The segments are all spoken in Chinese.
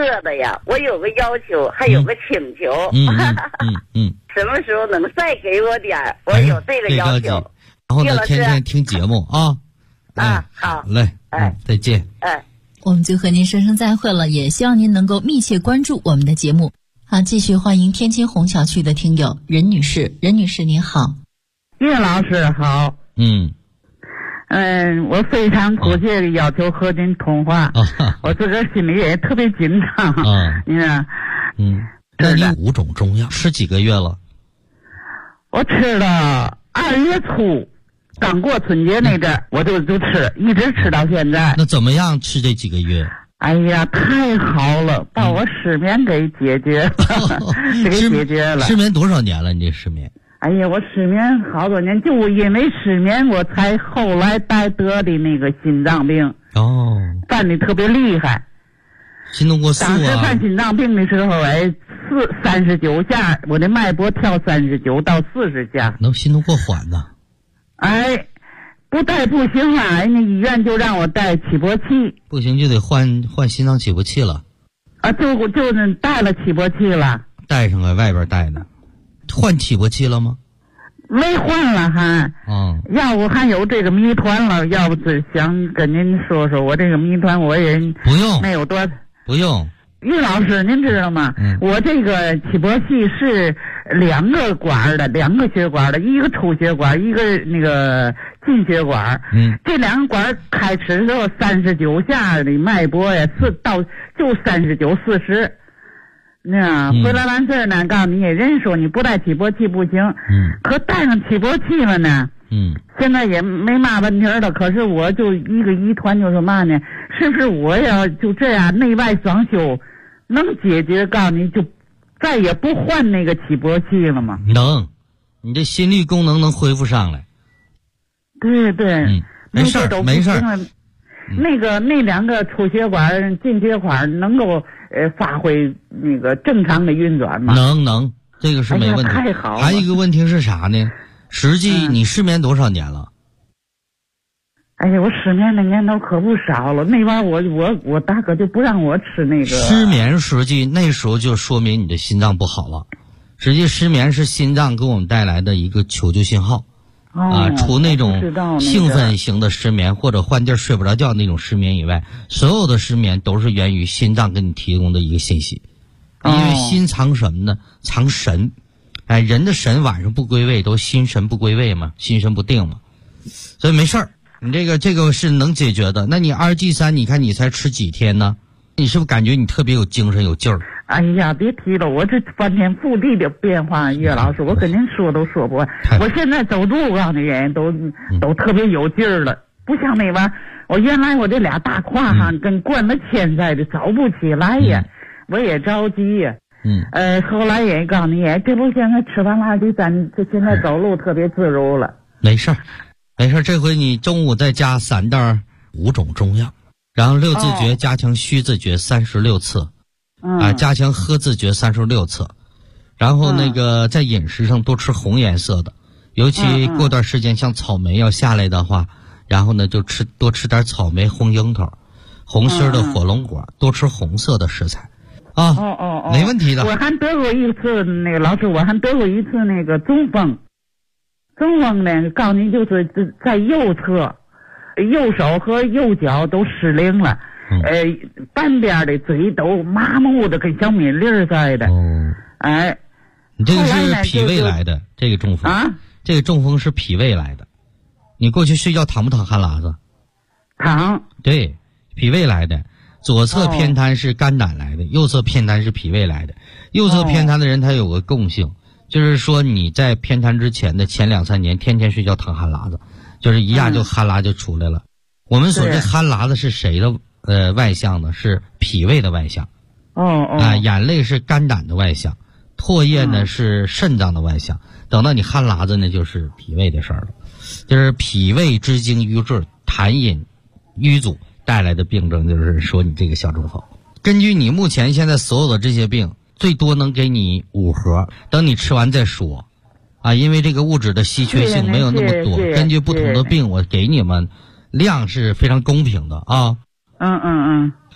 热的呀，我有个要求，还有个请求。什么时候能再给我点儿？我有这个要求。 然后呢，天天听节目啊。 好嘞，再见。 我们就和您说声再会了，也希望您能够密切关注我们的节目。好，继续欢迎天津虹桥区的听友任女士。任女士您好。 叶老师好。我非常迫切的要求和您通话。我自个儿心里也特别紧张。你看。 那你5种中药吃几个月了？ 我吃了2月初，刚过春节那阵儿，我就吃，一直吃到现在。 那怎么样吃这几个月？ 哎呀，太好了，把我失眠给解决了，给解决了。 失眠多少年了？你这失眠？ 哎呀，我失眠好多年，就因为失眠，我才后来得的那个心脏病。犯的特别厉害。 心动过速啊！ 当时犯心脏病的时候，39下，我的脉搏跳39到40下。 能心动过缓呢？ 不带不行了，人家医院就让我带起搏器。 不行就得换心脏起搏器了。 就带了起搏器了。 带上外边带的。换起搏器了吗？ 没换了还。要不还有这个谜团了，要不是想跟您说说，我这个谜团我也不用没有多。 不用。 于老师您知道吗？我这个起搏器是2个管的，2个血管的，一个出血管，一个那个进血管。这2个管开始的时候39下的脉搏呀，就39、40。那回来完事儿呢，告诉你人说你不带起搏器不行。可带上起搏器了呢。现在也没嘛问题了。可是我就一个疑团，就说嘛呢？是不是我要就这样内外双修，能解决？告诉你就再也不换那个起搏器了吗？ 能，你这心律功能能恢复上来。 对， 没事儿。 那2个出血管、进血管能够发挥那个正常的运转吗？ 能，这个是没问题。 太好了。 还有一个问题是啥呢？实际你失眠多少年了？ 哎呀，我失眠的年头可不少了。那玩意儿我大哥就不让我吃那个。 失眠实际那时候就说明你的心脏不好了。实际失眠是心脏给我们带来的一个求救信号。除那种兴奋型的失眠或者换地儿睡不着觉那种失眠以外，所有的失眠都是源于心脏给你提供的一个信息。因为心藏什么呢？藏神。人的神晚上不归位，都心神不归位嘛，心神不定嘛。所以没事儿，你这个是能解决的。那你2G3，你看你才吃几天呢？你是不是感觉你特别有精神有劲儿？ 哎呀，别提了，我这翻天覆地的变化，岳老师，我跟您说都说不完。我现在走路，我告诉你，人都特别有劲儿了，不像那玩意儿。我原来我这俩大胯上跟灌了铅似的，走不起来呀，我也着急呀。后来也告诉你，这不现在吃完了2G3，这现在走路特别自如了。 没事儿，这回你中午再加3袋5种中药，然后6字诀加强虚字诀36次。加强喝字诀36次，然后那个在饮食上多吃红颜色的，尤其过段时间像草莓要下来的话，然后呢就多吃点草莓、红樱桃、红心的火龙果，多吃红色的食材。没问题的。 我还得过一次那个老师，我还得过一次那个中风呢，告诉你就是在右侧，右手和右脚都失灵了。半边的嘴都麻木的跟小米粒儿似的。 你这个是脾胃来的，这个中风这个中风是脾胃来的。你过去睡觉躺不躺旱喇子？ 躺。 对，脾胃来的。左侧偏瘫是肝胆来的，右侧偏瘫是脾胃来的。右侧偏瘫的人他有个共性，就是说你在偏瘫之前的前2-3年天天睡觉躺旱喇子，就是一下就旱喇就出来了。我们说这旱喇子是谁的外向呢？是脾胃的外向。眼泪是肝胆的外向，唾液呢是肾脏的外向。等到你旱喇子呢，就是脾胃的事儿了。就是脾胃之经瘀滞、痰饮瘀阻带来的病症，就是说你这个小中风。根据你目前现在所有的这些病，最多能给你5盒，等你吃完再说。因为这个物质的稀缺性没有那么多，根据不同的病，我给你们量是非常公平的啊。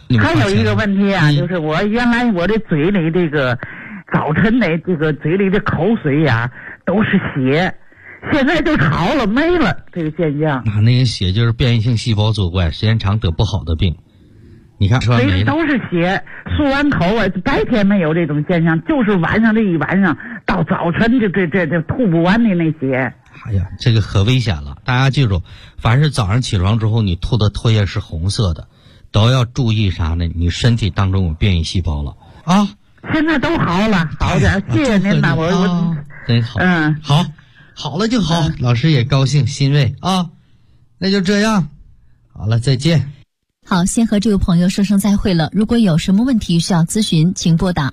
还有一个问题啊，就是我原来我的嘴里这个早晨的这个嘴里的口水呀都是血，现在就好了，没了这个现象。 那个血就是变异性细胞作怪，时间长得不好的病。你看说没了， 都是血，漱完口啊，白天没有这种现象，就是晚上这一晚上到早晨这吐不完的那血。 哎呀，这个可危险了！大家记住，凡是早上起床之后你吐的唾液是红色的，都要注意啥呢？你身体当中有变异细胞了啊！ 现在都好了，好点，谢谢您呐，我真好，好了就好，老师也高兴欣慰啊。那就这样，好了，再见。 好，先和这位朋友说声再会了。如果有什么问题需要咨询，请拨打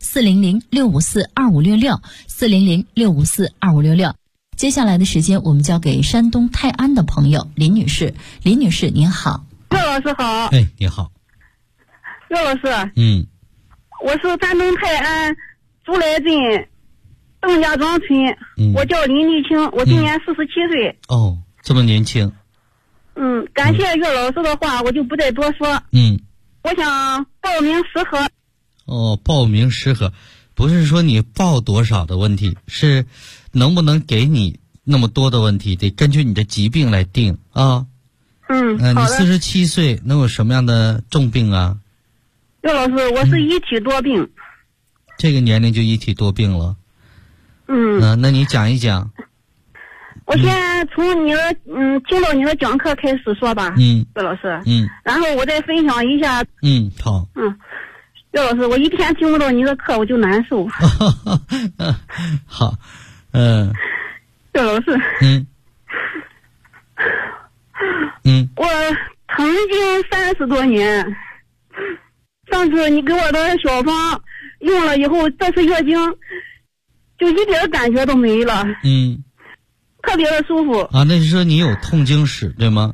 400-654-2566，400-654-2566。接下来的时间，我们交给山东泰安的朋友林女士。林女士，您好。 岳老师好。 哎，你好。 岳老师。我是山东泰安朱来镇邓家庄村，我叫林丽清，我今年47岁。 哦，这么年轻。 感谢岳老师的话，我就不再多说。我想报名适合。 哦，报名适合，不是说你报多少的问题，是能不能给你那么多的问题，得根据你的疾病来定啊。 你 47岁，能有什么样的重病啊？ 岳老师，我是一体多病。 这个年龄就一体多病了。那你讲一讲。 我先从你的听到你的讲课开始说吧，岳老师。然后我再分享一下。 好。 岳老师，我一天听不到你的课我就难受。 好。 岳老师。我疼经30多年，上次你给我的小方用了以后，这次月经就一点感觉都没了。特别的舒服啊！那是说你有痛经史对吗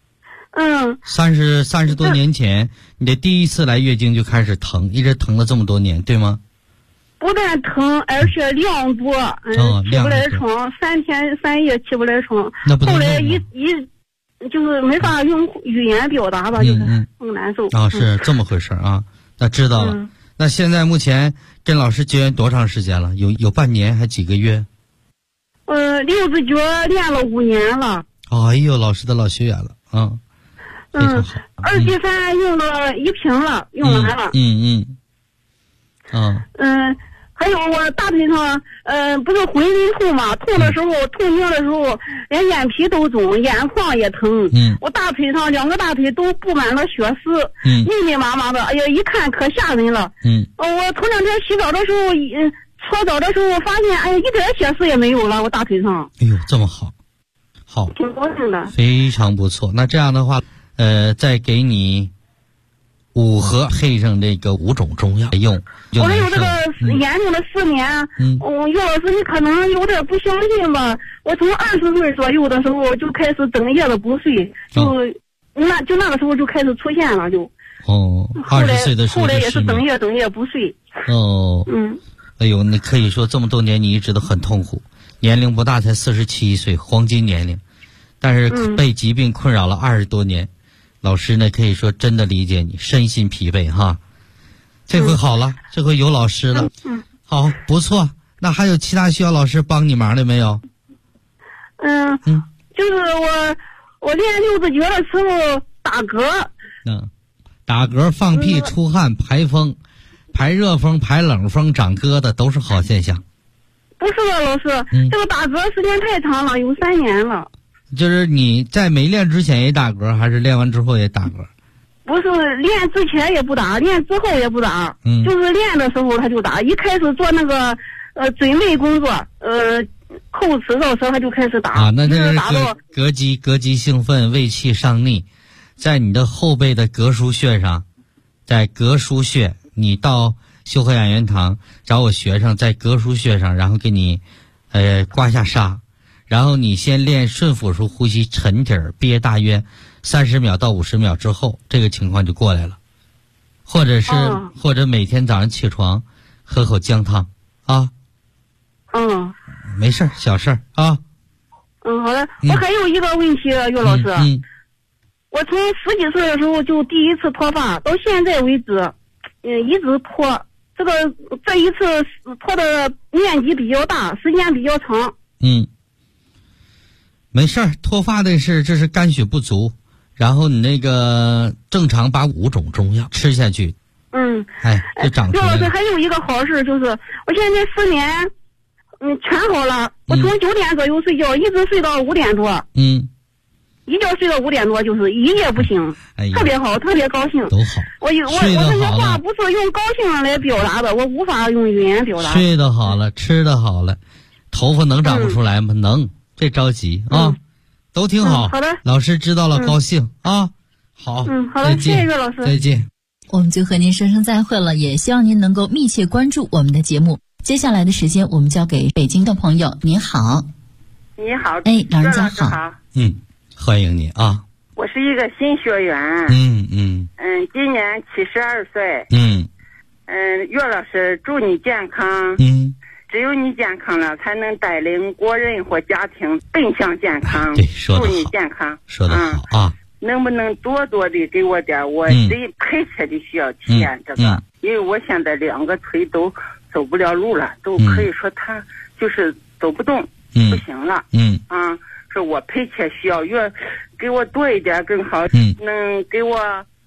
？30多年前，你的第一次来月经就开始疼，一直疼了这么多年，对吗？ 不但疼，而且量多，起不来床，3天3夜起不来床。后来就是没法用语言表达吧，就是更难受。 是这么回事啊？那知道了。那现在目前跟老师结缘多长时间了？有半年还几个月 ？6字诀练了5年了。 哎呦，老师的老学员了啊！非常好。 23用了1瓶了，用完了。还有我大腿上，不是浑身痛嘛？痛的时候，痛经的时候，连眼皮都肿，眼眶也疼。我大腿上2个大腿都布满了血丝，密密麻麻的，哎呀，一看可吓人了。我头2天洗澡的时候，搓澡的时候发现，哎呀，一点血丝也没有了，我大腿上。 哎呦，这么好，好， 挺高兴的， 非常不错。那这样的话，再给你5盒配上这个5种中药用。 我还有这个严重的失眠。岳老师，你可能有点不相信吧？我从20岁左右的时候就开始整夜的不睡，那个时候就开始出现了，就。 20岁的时候后来也是整夜不睡。 哎呦，你可以说这么多年你一直都很痛苦，年龄不大，才47岁，黄金年龄，但是被疾病困扰了20多年。老师呢，可以说真的理解你，身心疲惫哈。这回好了，这回有老师了。好，不错。那还有其他需要老师帮你忙的没有？ 就是我练6字诀的时候打嗝。 打嗝、放屁、出汗、排风、排热风、排冷风、长疙瘩都是好现象。 不是的，老师，这个打嗝时间太长了，有3年了。 就是你在没练之前也打嗝，还是练完之后也打嗝？ 不是，练之前也不打，练之后也不打。就是练的时候他就打，一开始做那个准备工作，叩齿绕舌他就开始打。 那这是膈肌兴奋，胃气上逆，在你的后背的膈腧穴上，在膈腧穴，你到修和养元堂找我学生，在膈腧穴上，然后给你刮下痧。然后你先练顺腹式呼吸，沉底儿憋大约30秒到50秒之后，这个情况就过来了。或者每天早上起床喝口姜汤啊。没事，小事啊。 好的。我还有一个问题，岳老师。 我从10几岁的时候就第一次脱发，到现在为止，一直脱。这一次脱的面积比较大，时间比较长。 没事儿，脱发的是这是肝血不足，然后你那个正常把5种中药吃下去。就长出来了。 刘老师还有一个好事就是，我现在失眠，全好了。我从9点左右睡觉，一直睡到5点多。一觉睡到5点多，就是一夜不醒，特别好，特别高兴。 都好。 我这些话不是用高兴来表达的，我无法用语言表达。 睡得好了，吃得好了，头发能长不出来吗？能，别着急啊，都挺好。 好的， 老师知道了，高兴啊。好， 好的，谢谢岳老师， 再见。 我们就和您说声再会了，也希望您能够密切关注我们的节目。接下来的时间，我们交给北京的朋友。您好。 你好， 老人家好。 欢迎你啊！ 我是一个新学员。今年72岁。岳老师，祝你健康。只有你健康了，才能带领国人或家庭奔向健康。 对，说得好。 祝你健康。 说得好啊！ 能不能多多的给我点？我得迫切的需要体验这个，因为我现在2个腿都走不了路了，都可以说他就是走不动，不行了。说我迫切需要，越给我多一点更好。能给我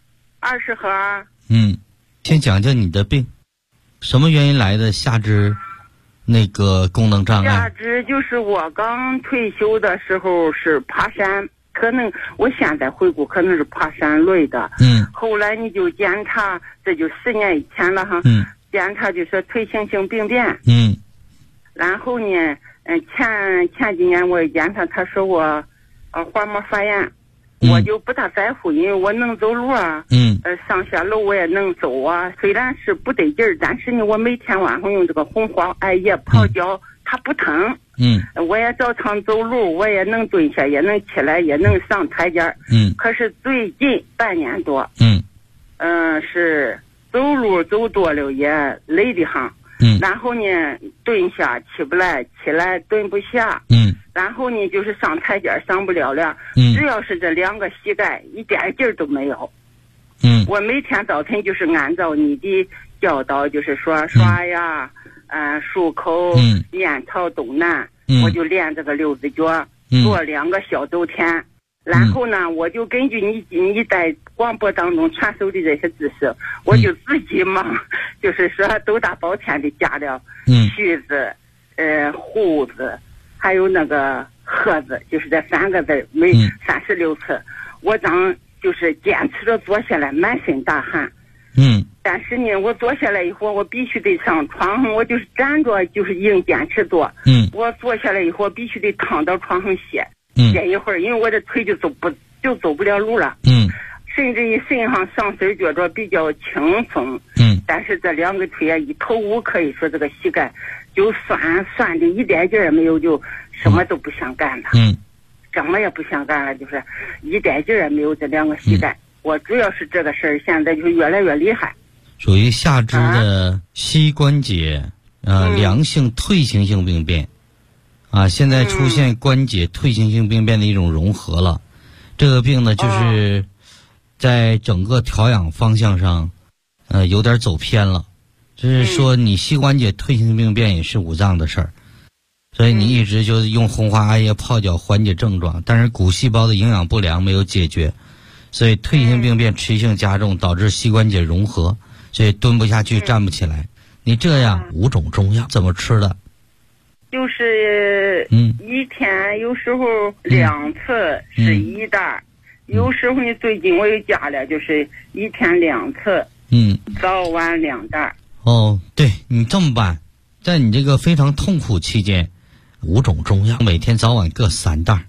20盒。 先讲讲你的病，什么原因来的下肢那个功能障碍？ 下肢就是我刚退休的时候是爬山，可能我现在回顾可能是爬山累的。后来你就检查，这就10年以前了哈。检查就说退行性病变。然后呢，前几年我检查，他说我滑膜发炎。我就不大在乎，因为我能走路啊。上下楼我也能走啊。虽然是不得劲儿，但是呢，我每天晚上用这个红黄艾叶泡脚，它不疼。我也照常走路，我也能蹲下，也能起来，也能上台阶。可是最近半年多，是走路走多了也累得慌。然后呢，蹲下起不来，起来蹲不下。然后呢，就是上台阶上不了了。只要是这2个膝盖一点劲儿都没有。我每天早晨就是按照你的教导，就是说刷牙，漱口，面朝东南。我就练这个6字脚，做2个小周天。然后呢，我就根据你在广播当中传授的这些知识，我就自己忙，就是说都大包天的加了须子、胡子，还有那个盒子，就是这3个字，每36次。我就是坚持着坐下来，满身大汗。但是呢，我坐下来以后，我必须得上床上，我就是站着，就是硬坚持坐。我坐下来以后，必须得躺到床上歇一会儿，因为我的腿就走不了路了。甚至于身上身觉着比较轻松。但是这2个腿啊，一头乌，可以说这个膝盖就酸的一点劲儿也没有，就什么都不想干了。什么也不想干了，就是一点劲儿也没有。这2个膝盖，我主要是这个事儿，现在就越来越厉害。 属于下肢的膝关节良性退行性病变。现在出现关节退行性病变的一种融合了。这个病呢，就是在整个调养方向上有点走偏了。就是说你膝关节退行性病变也是5脏的事儿，所以你一直就用红花艾叶泡脚缓解症状，但是骨细胞的营养不良没有解决，所以退行性病变持续性加重，导致膝关节融合，所以蹲不下去，站不起来。你这样5种中药怎么吃的？ 就是一天有时候2次是1袋，有时候呢最近我又加了，就是一天2次，早晚2袋。 对，你这么办，在你这个非常痛苦期间，5种中药每天早晚各3袋。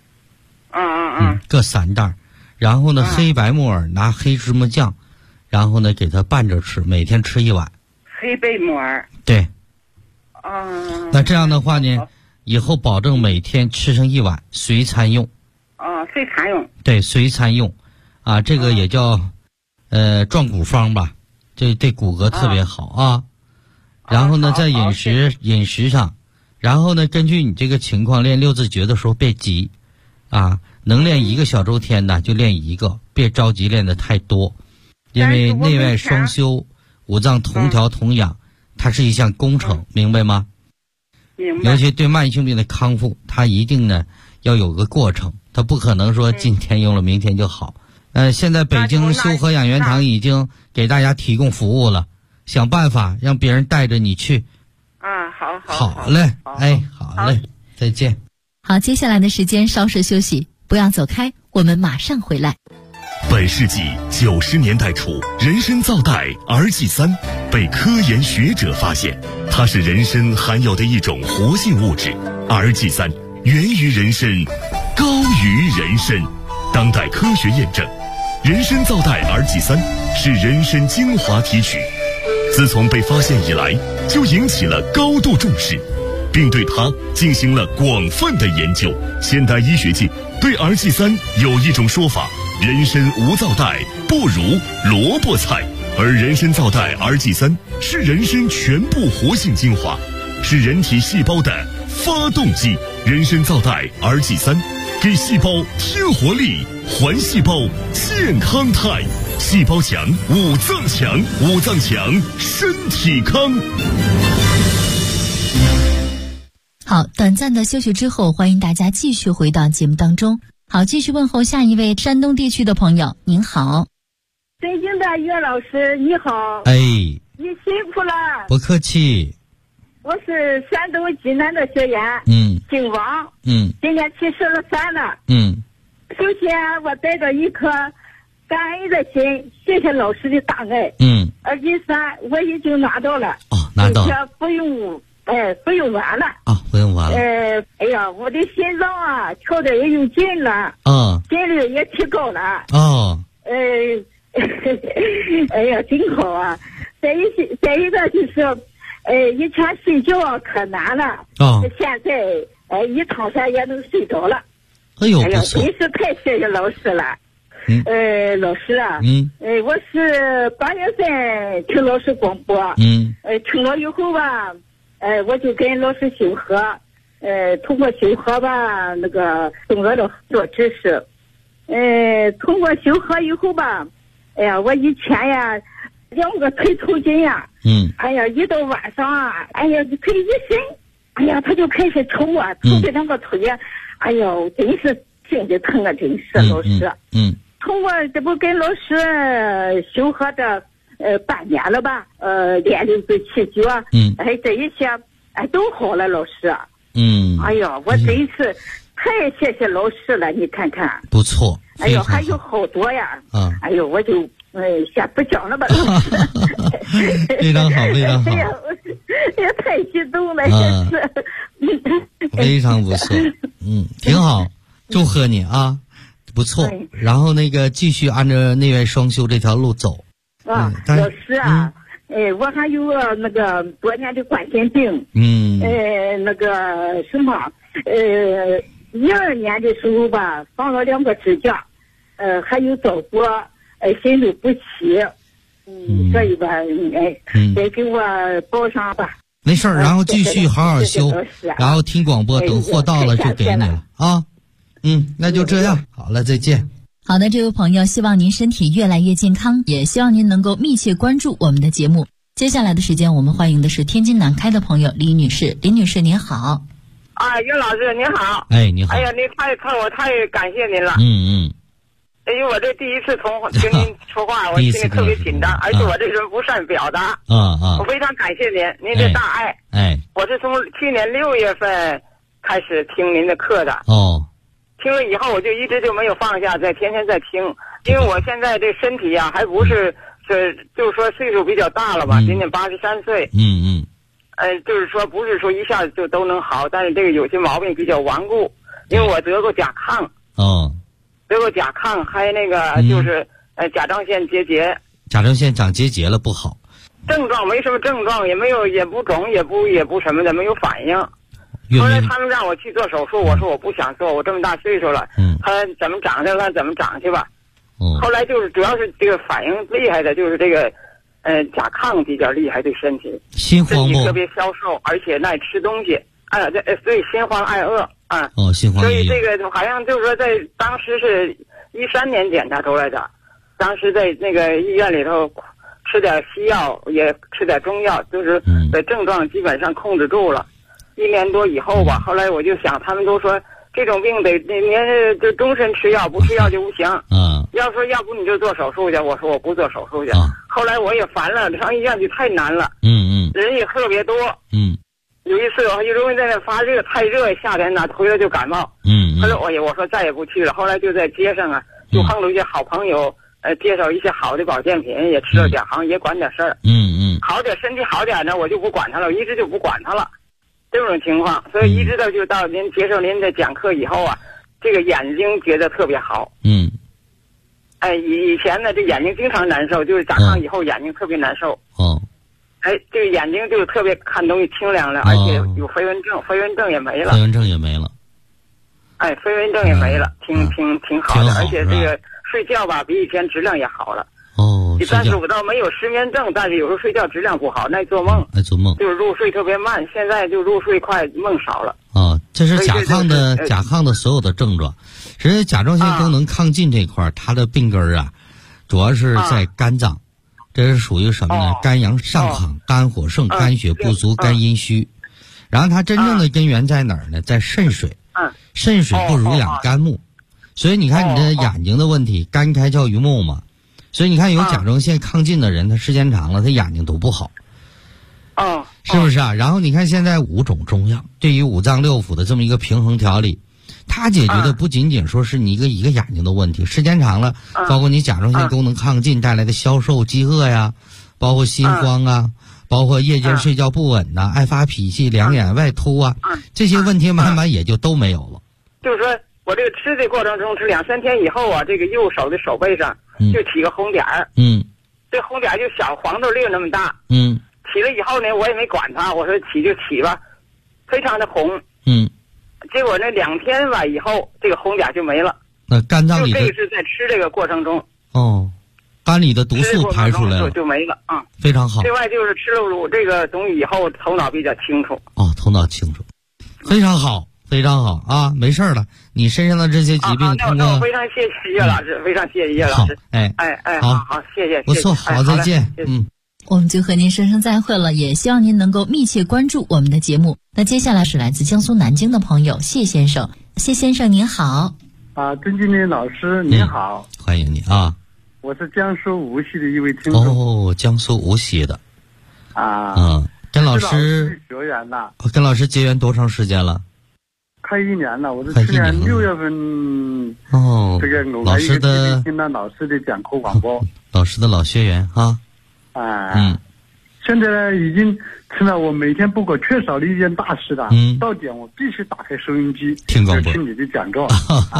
各3袋。然后呢，黑白木耳拿黑芝麻酱，然后呢给它拌着吃，每天吃1碗。 黑白木耳。对。 那这样的话呢，以后保证每天吃上1碗，随餐用。 随餐用。对， 随餐用。这个也叫壮骨方吧，这对骨骼特别好啊。然后呢，在饮食上，然后呢，根据你这个情况练6字诀的时候别急， 啊，能练1个小周天的就练1个，别着急练的太多，因为内外双修、五脏同调同养，它是一项工程，明白吗？ 明白。 尤其对慢性病的康复，它一定呢要有个过程，它不可能说今天用了明天就好。现在北京修和养元堂已经给大家提供服务了，想办法让别人带着你去。好嘞，好嘞，再见。 好，接下来的时间稍事休息，不要走开，我们马上回来。 本世纪90年代初，人参皂苷儿剂3被科研学者发现，它是人参含有的一种活性物质。儿剂3源于人参，高于人参。当代科学验证，人参皂苷儿剂3是人参精华提取，自从被发现以来，就引起了高度重视，并对它进行了广泛的研究。现代医学界对儿剂3有一种说法：人参无皂苷不如萝卜菜，而人参皂苷儿剂3是人参全部活性精华，是人体细胞的发动机。人参皂苷儿剂3给细胞添活力，还细胞健康态。细胞强，五脏强，五脏强，身体康。 好，短暂的休息之后，欢迎大家继续回到节目当中。好，继续问候下一位山东地区的朋友，您好。 北京的岳老师你好。 你辛苦了。 不客气。 我是山东济南的学员，姓王，今年73了，首先我带着一颗感恩的心，谢谢老师的大爱，儿剂3我已经拿到了， 拿到了， 不用完了， 不用完了， 哎呀，我的心脏啊跳得也有劲了，心率也提高了，哎呀，真好啊！再一个就是。以前睡觉可难了，现在一躺下也能睡着了。 哎呦，不错！ 真是太谢谢老师了。老师啊，我是8月份听老师广播，听了以后吧，我就跟老师修和，通过修和吧，那个懂得了很多知识。通过修和以后吧，哎呀，我以前呀2个腿抽筋呀。哎呀，一到晚上啊，哎呀，腿一伸，哎呀，他就开始抽啊，抽这2个腿，哎呦，真是心里疼啊，真是老师。通过这不跟老师修和这半年了吧，练6子气脚，这一些都好了，老师。哎呀，我真是太谢谢老师了，你看看。 不错。 哎呦，还有好多呀。哎呦，我就先不讲了吧。 非常好，非常好。 也太激动了，也是。 非常不错，挺好，祝贺你啊，不错。然后那个继续按照内外双修这条路走。 老师啊，我还有那个多年的冠心病。那个什么，12年的时候吧，放了2个支架，还有早搏，心律不齐。所以吧，得给我报上吧。 没事儿，然后继续好好修，然后听广播，等货到了就给你了啊。那就这样，好了，再见。 好的，这位朋友，希望您身体越来越健康，也希望您能够密切关注我们的节目。接下来的时间，我们欢迎的是天津南开的朋友李女士。李女士您好。 岳老师您好。 你好。 哎呀，您我太感谢您了。因为我这第一次听您说话，我心里特别紧张，而且我这人不善表达。我非常感谢您这大爱。我是从去年6月份开始听您的课的。听了以后我就一直就没有放下，天天在听。因为我现在这身体呀，还不是就是说岁数比较大了吧，今年83岁。就是说不是说一下子就都能好，但是这个有些毛病比较顽固。因为我得过甲亢。得过甲亢，还那个就是甲状腺结节。 甲状腺长结节了不好。 症状没什么症状，也没有，也不肿，也不什么的，没有反应。后来他们让我去做手术，我说我不想做，我这么大岁数了，他怎么长就怎么长去吧。后来就是主要是这个反应厉害的，就是这个甲亢比较厉害，对身体。 心慌不？ 身体特别消瘦，而且爱吃东西， 对，心慌爱饿啊。 哦，心慌。 所以这个好像就是说，在当时是13年检查出来的，当时在那个医院里头吃点西药，也吃点中药，就是的症状基本上控制住了。1年多以后吧，后来我就想，他们都说这种病得您就终身吃药，不吃药就不行。要说要不你就做手术去，我说我不做手术去。后来我也烦了，上医院去太难了。人也特别多。有一次我就容易在那发热，太热，夏天呢回来就感冒。后来我说再也不去了。后来就在街上啊，就碰到一些好朋友，介绍一些好的保健品，也吃了点，好像也管点事儿。好点，身体好点呢，我就不管他了，一直就不管他了。这种情况，所以一直到您接受您的讲课以后啊，这个眼睛觉得特别好。以前呢，这眼睛经常难受，就是甲亢以后眼睛特别难受。这个眼睛就特别看东西清凉了，而且有飞蚊症，飞蚊症也没了。 飞蚊症也没了。 飞蚊症也没了，挺好的，而且这个睡觉吧比以前质量也好了。但是我倒没有失眠症，但是有时候睡觉质量不好，爱做梦，就是入睡特别慢，现在就入睡快，梦少了。 这是甲亢的所有的症状。实际甲状腺功能亢进这块，它的病根啊，主要是在肝脏，这是属于什么呢？肝阳上亢，肝火盛，肝血不足，肝阴虚。然后它真正的根源在哪儿呢？在肾水。肾水不濡养肝木，所以你看你的眼睛的问题，肝开窍于目嘛。所以你看有甲状腺亢进的人，他时间长了，他眼睛都不好。是不是啊？然后你看现在5种中药对于五脏六腑的这么一个平衡调理，它解决的不仅仅说是你一个眼睛的问题，时间长了，包括你甲状腺功能亢进带来的消瘦、饥饿呀，包括心慌啊，包括夜间睡觉不稳呐，爱发脾气、两眼外凸啊，这些问题慢慢也就都没有了。 就是说我这个吃的过程中，吃2-3天以后啊，这个右手的手背上就起个红点儿。这红点儿就小黄豆粒那么大。起了以后呢，我也没管它，我说起就起吧，非常的红。结果那2天吧以后，这个红点就没了。 那肝脏里就这个是在吃这个过程中。 肝里的毒素排出来了， 就没了啊， 非常好。 另外就是吃了这个东西以后，头脑比较清楚。 头脑清楚，非常好，非常好啊，没事了。你身上的这些疾病， 那我非常谢谢叶老师，非常谢谢叶老师。好，谢谢， 不错，好，再见。 我们就和您说声再会了，也希望您能够密切关注我们的节目。那接下来是来自江苏南京的朋友谢先生，谢先生您好。 曾经理老师您好， 欢迎你啊。 我是江苏无锡的一位听众。 江苏无锡的。跟老师学员了。 跟老师结缘多长时间了？ 快1年了，我是去年6月份。这个老师的听到老师的讲课广播。 老师的老学员哈。 现在呢，已经成了我每天不可缺少的一件大事了。到点我必须打开收音机听广播，听你的讲座。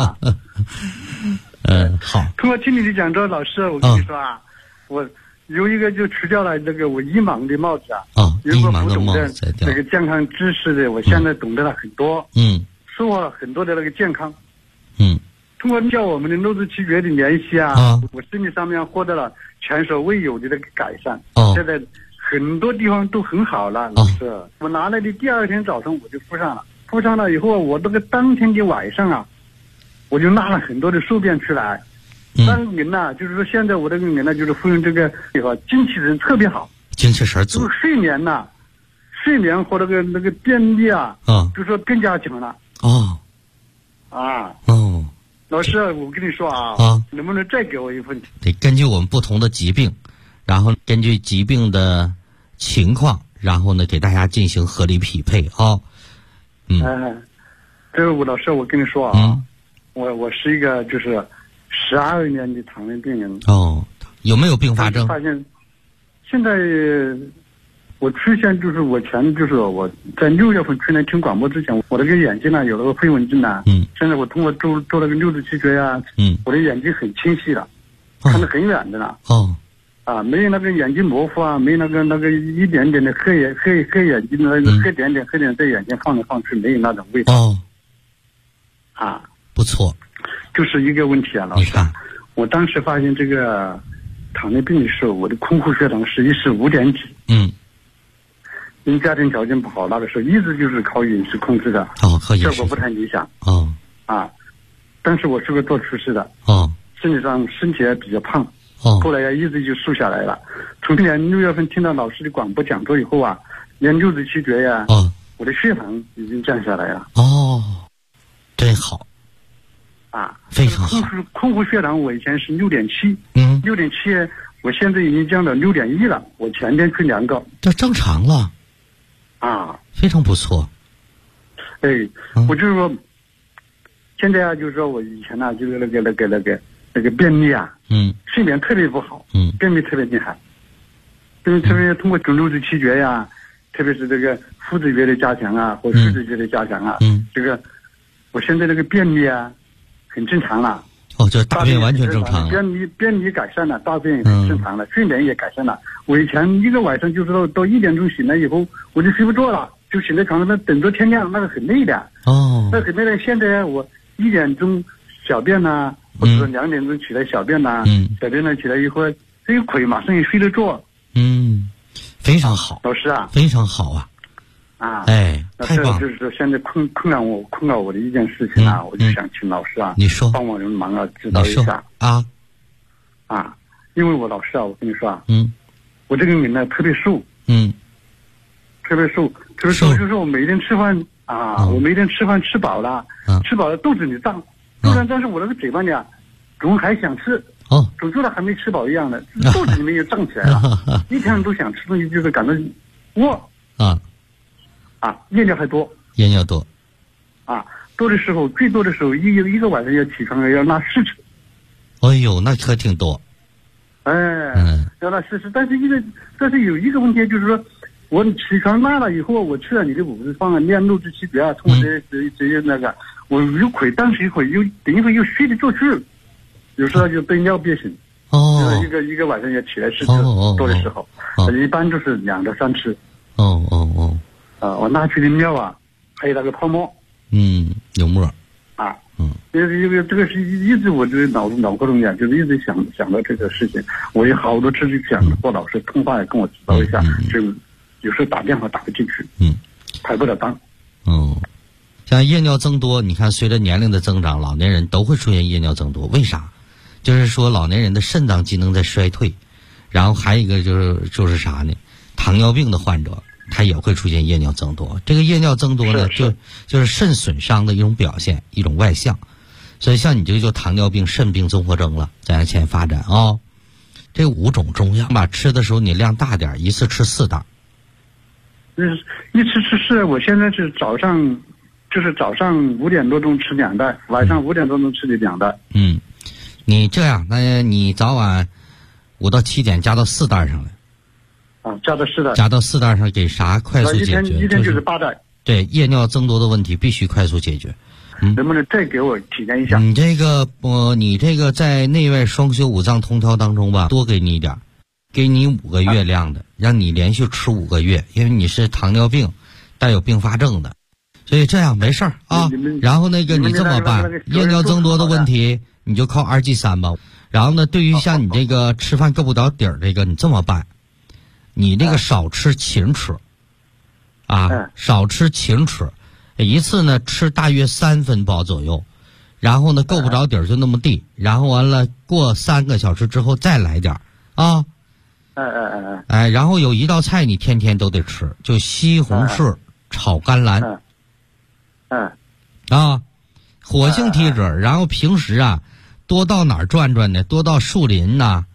好。 通过听你的讲座，老师，我跟你说啊，我有一个就除掉了那个我医盲的帽子医盲的帽子那个健康知识的，我现在懂得了很多。收获了很多的那个健康。通过叫我们的肉质奇诀的联系我身体上面获得了前所未有的那个改善。现在很多地方都很好了。老师，我拿来的第2天早上我就敷上了，敷上了以后，我这个当天的晚上我就拉了很多的宿便出来。人呐，就是说现在我这个人呢，就是服用这个以后精气神特别好， 精气神足， 就是睡眠和那个便秘就说更加强了。老师，我跟你说能不能再给我一份？ 得根据我们不同的疾病，然后根据疾病的情况，然后呢给大家进行合理匹配这个老师，我跟你说我是一个就是12年的糖尿病人。 有没有并发症？ 发现现在我出现就是我在6月份去年听广播之前，我这个眼睛呢有那个飞蚊症现在我通过做那个六字奇诀我的眼睛很清晰了，看得很远的了。没有那个眼睛模糊没有那个一点点的黑眼睛的那个黑点点在眼睛放来放去，没有那种味道。 不错。 就是一个问题老师，我当时发现这个糖尿病的时候，我的空腹血糖实际是5点几。 因为家庭条件不好，那个时候一直就是靠饮食控制的， 靠饮食， 效果不太理想。但是我是个做厨师的，身体上身体也比较胖，后来一直就瘦下来了。从今年6月份听到老师的广播讲座以后啊，连6至7觉呀，我的血糖已经降下来了。 真好。非常好。 空腹血糖我以前是6.7，6.7，我现在已经降到6.1了。我前天去量过， 这正常了。非常不错。 我就是说，现在啊，就是说我以前呢，就是那个便秘啊，睡眠特别不好，便秘特别厉害，特别通过6至7觉呀，特别是这个腹直觉的加强啊，或实直觉的加强啊，这个我现在这个便秘啊，很正常了。 这大便完全正常了。 便秘改善了，大便也很正常了，睡眠也改善了。我以前一个晚上就是到1点钟醒来以后，我就睡不着了，就醒在床上等着天亮，那个很累的。那很累的。现在我1点钟小便呐，或者说2点钟起来小便呐，小便呢起来以后，这个腿马上也睡得着。 非常好， 老师啊， 非常好啊。太棒了！ 就是说现在困扰我的一件事情啊，我就想请老师啊， 你说帮我人忙啊，指导一下因为我老师啊，我跟你说啊，我这个人呢特别瘦，特别瘦，就是我每天吃饭我每天吃饭吃饱了，肚子里胀，但是我那个嘴巴里啊，总还想吃，总觉得还没吃饱一样的，肚子里面又胀起来了，一天都想吃东西，就是感到饿夜尿还多，多的时候，最多的时候一个晚上要起床要拉4次。 那可挺多。 要拉4次，但是有一个问题就是说，我起床拉了以后，我吃了你的5日方案，练6至7觉啊，通过这些那个，我有亏，但是一会又等一会又睡得着去，有时候就被尿憋醒。一个晚上要起来4次，多的时候，一般就是2到3次。我拉出的尿啊，还有那个泡沫， 有沫因为这个是一直我这脑壳中间就是一直想到这个事情，我有好多次就想和老师通话也跟我指导一下，就有时候打电话打不进去，排不了档。 像夜尿增多，你看随着年龄的增长，老年人都会出现夜尿增多，为啥？就是说老年人的肾脏机能在衰退，然后还有一个就是啥呢？糖尿病的患者。它也会出现夜尿增多，这个夜尿增多呢，就是肾损伤的一种表现，一种外象。所以像你这个就糖尿病、肾病综合征了，在向前发展这5种中药吧，吃的时候你量大点，一次吃4袋。 一次吃4，我现在是早上5点多钟吃2袋，晚上5点多钟吃的2袋。 你这样，那你早晚5到7点加到4袋上来。 加到4袋上，给啥快速解决？ 一天就是8袋。 对，夜尿增多的问题必须快速解决。 能不能再给我体验一下？ 你这个在内外双修5脏通调当中吧，多给你一点，给你5个月量的，让你连续吃5个月，因为你是糖尿病带有并发症的，所以这样没事儿然后你这么办，夜尿增多的问题你就靠2G3吧。然后呢，对于像你这个吃饭够不着底儿这个，你这么办。你那个少吃芹吃，少吃芹吃，一次呢吃大约3分饱左右，然后呢够不着底儿就那么地，然后完了过3个小时之后再来点然后有一道菜你天天都得吃，就西红柿炒甘蓝，火性体质，然后平时多到哪儿转转呢？多到树林呐，